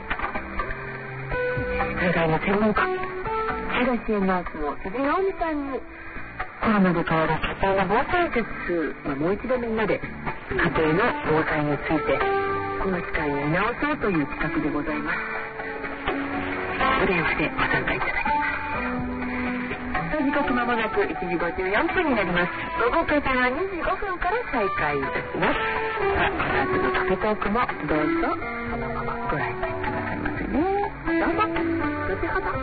災害の専門家、災害支援ナースの辻直美さんにコロナで変わる家庭の防災術、まあ、もう一度みんなで家庭の防災についてこの機会に見直そうという企画でございます。お電話でご参加いただきます。時刻まもなくいちじごじゅうよんぷんになります。午後風はにじごふんから再開いたします。さあこの後のカフェトークもどうぞそのままご来店くださいませね。どうぞ後ほど。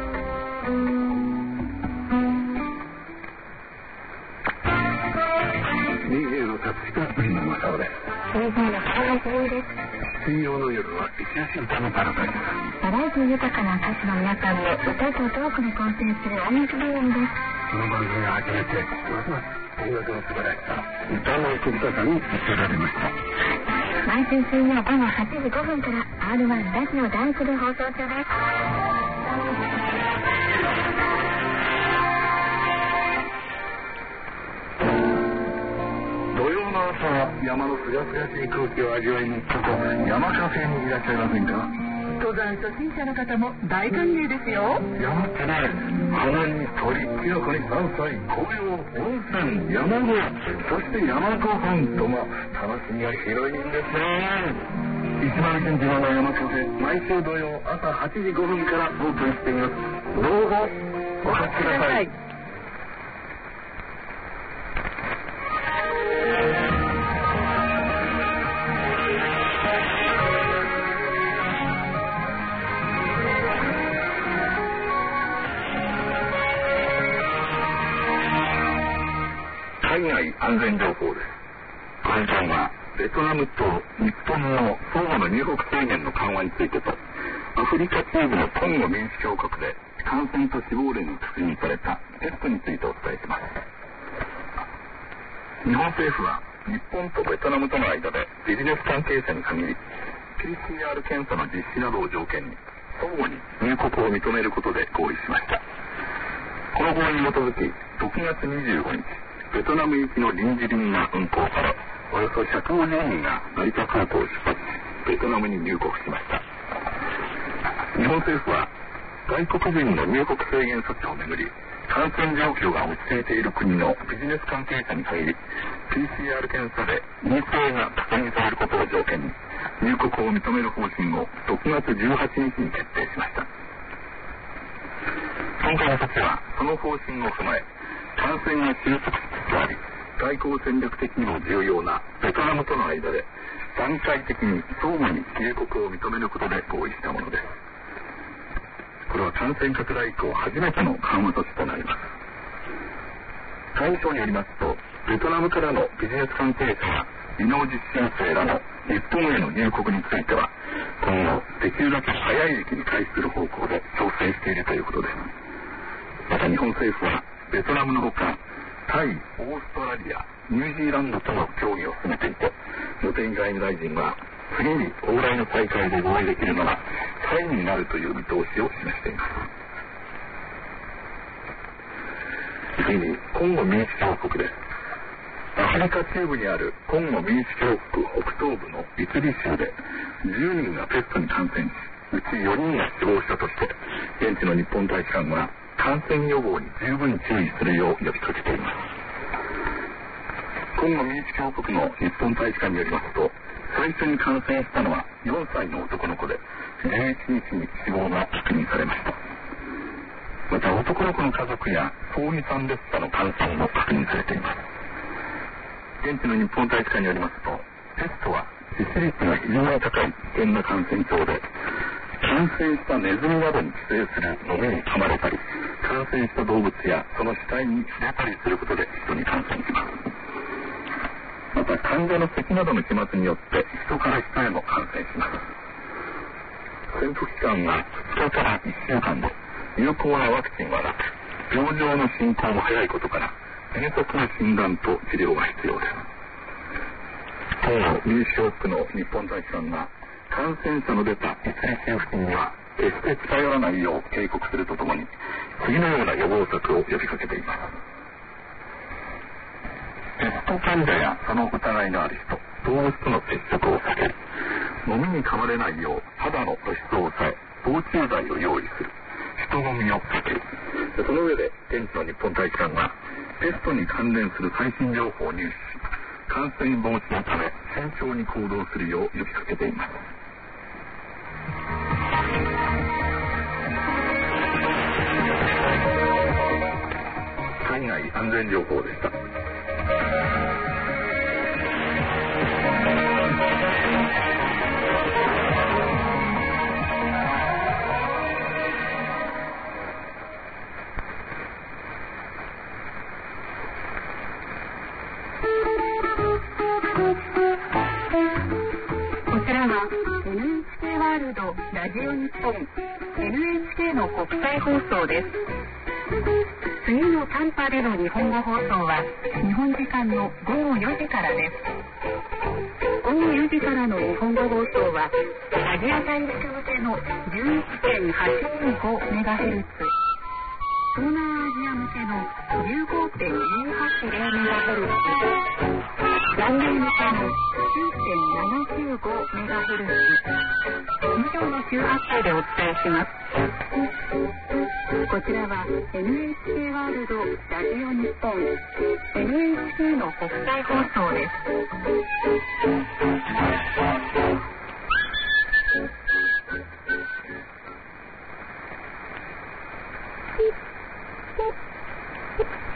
にじゅうの葛飾海の正雄です。 にじゅうの川内優です。 水曜の夜は一夜歌のパラダイス。 バラエティ豊かな歌手の皆さんの歌とトークで構成する音楽番組です。 この番組を始めてますます音楽の素晴らしさ、歌の奥深さに見せられました。 毎週水曜午後はちじごふんから アールワン ラジオ第一で放送中です。 土曜の朝は山のすがすがしい空気を味わいにここ山カフェにいらっしゃいませんか。 登山初心者の方も大歓迎ですよ。 山ってね、花に鳥、キノコに山菜、紅葉、温泉、山小屋、そして山ご飯とも楽しみが広いんですね。石丸県島の山カフェ、毎週土曜朝はちじごふんからオープンしています。どうぞお越しください。海外安全情報です。今回はベトナムと日本の相互の入国制限の緩和についてと、アフリカ中部のコンゴ民主共和国で感染と死亡例が確認されたテストについてお伝えします。 日本政府は日本とベトナムとの間でビジネス関係者に限り ピーシーアール 検査の実施などを条件に相互に入国を認めることで合意しました。この合意に基づきろくがつにじゅうごにち、ベトナム行きの臨時便が運航され、およそひゃくごじゅうにんが成田空港を出発し、ベトナムに入国しました。日本政府は外国人の入国制限措置をめぐり、感染状況が落ち着いている国のビジネス関係者に限り ピーシーアール 検査で陰性が確認されることを条件に入国を認める方針をろくがつじゅうはちにちに決定しました。今回の措置はその方針を踏まえ、感染が収束しつつあり、外交戦略的にも重要なベトナムとの間で段階的に相互に入国を認めることで合意したものです。これは感染拡大以降初めての緩和措置となります。外務省によりますと、ベトナムからのビジネス関係者や技能実習生らの日本への入国については、今後できるだけ早い時期に開始する方向で調整しているということです。また日本政府はベトナムのほか、タイ、オーストラリア、ニュージーランドとの協議を進めていて、茂木外務大臣は次に往来の再開で合意できるのはタイになるという見通しを示しています。次にコンゴ民主共和国です。アフリカ中部にあるコンゴ民主共和国北東部のイツリ州でじゅうにんがペストに感染し、うちよにんが死亡したとして、現地の日本大使館は感染予防に十分注意するよう呼びかけています。コンゴ民主共和国の日本大使館によりますと、最初に感染したのはよんさいの男の子で、じゅういちにちに死亡が確認されました。また男の子の家族や葬儀参列者の感染も確認されています。現地の日本大使館によりますと、ペストは致死率が非常に高い危険な感染症で、感染したネズミなどに寄生するのみに噛まれたり、感染した動物やその死体に触れたりすることで人に感染します。また患者の咳などの飛沫によって人から人へも感染します。潜伏期間はふつかからいっしゅうかんで、有効なワクチンはなく、病状の進行も早いことから、迅速な診断と治療が必要です。コンゴ民主共和国の日本大使館は、感染者の出たイツリ州付近には決して近寄らないよう警告するとともに、次のような予防策を呼びかけています。ペスト患者やその疑いのある人、動物との接触を避ける、飲みに噛まれないよう肌の露出を抑え、防虫剤を用意する、人混みを避ける。その上で現地の日本大使館はペストに関連する最新情報を入手し、感染防止のため慎重に行動するよう呼びかけています。海外安全情報でした。 こちらは エヌエイチケー ワールドラジオ日本 エヌエイチケー の国際放送です。次の短波での日本語放送は日本時間のごごよじからです。ごごよじからの日本語放送はアジア大陸向けの じゅういってんはちにごメガヘルツ、東南アジア向けの じゅうごてんにはちゼロメガヘルツ、南米向けの きゅうてんななきゅうごメガヘルツ、以上の周波数でお伝えします。こちらは エヌエイチケー ワールドラジオ日本 エヌエイチケー の国際放送です。Beep, beep.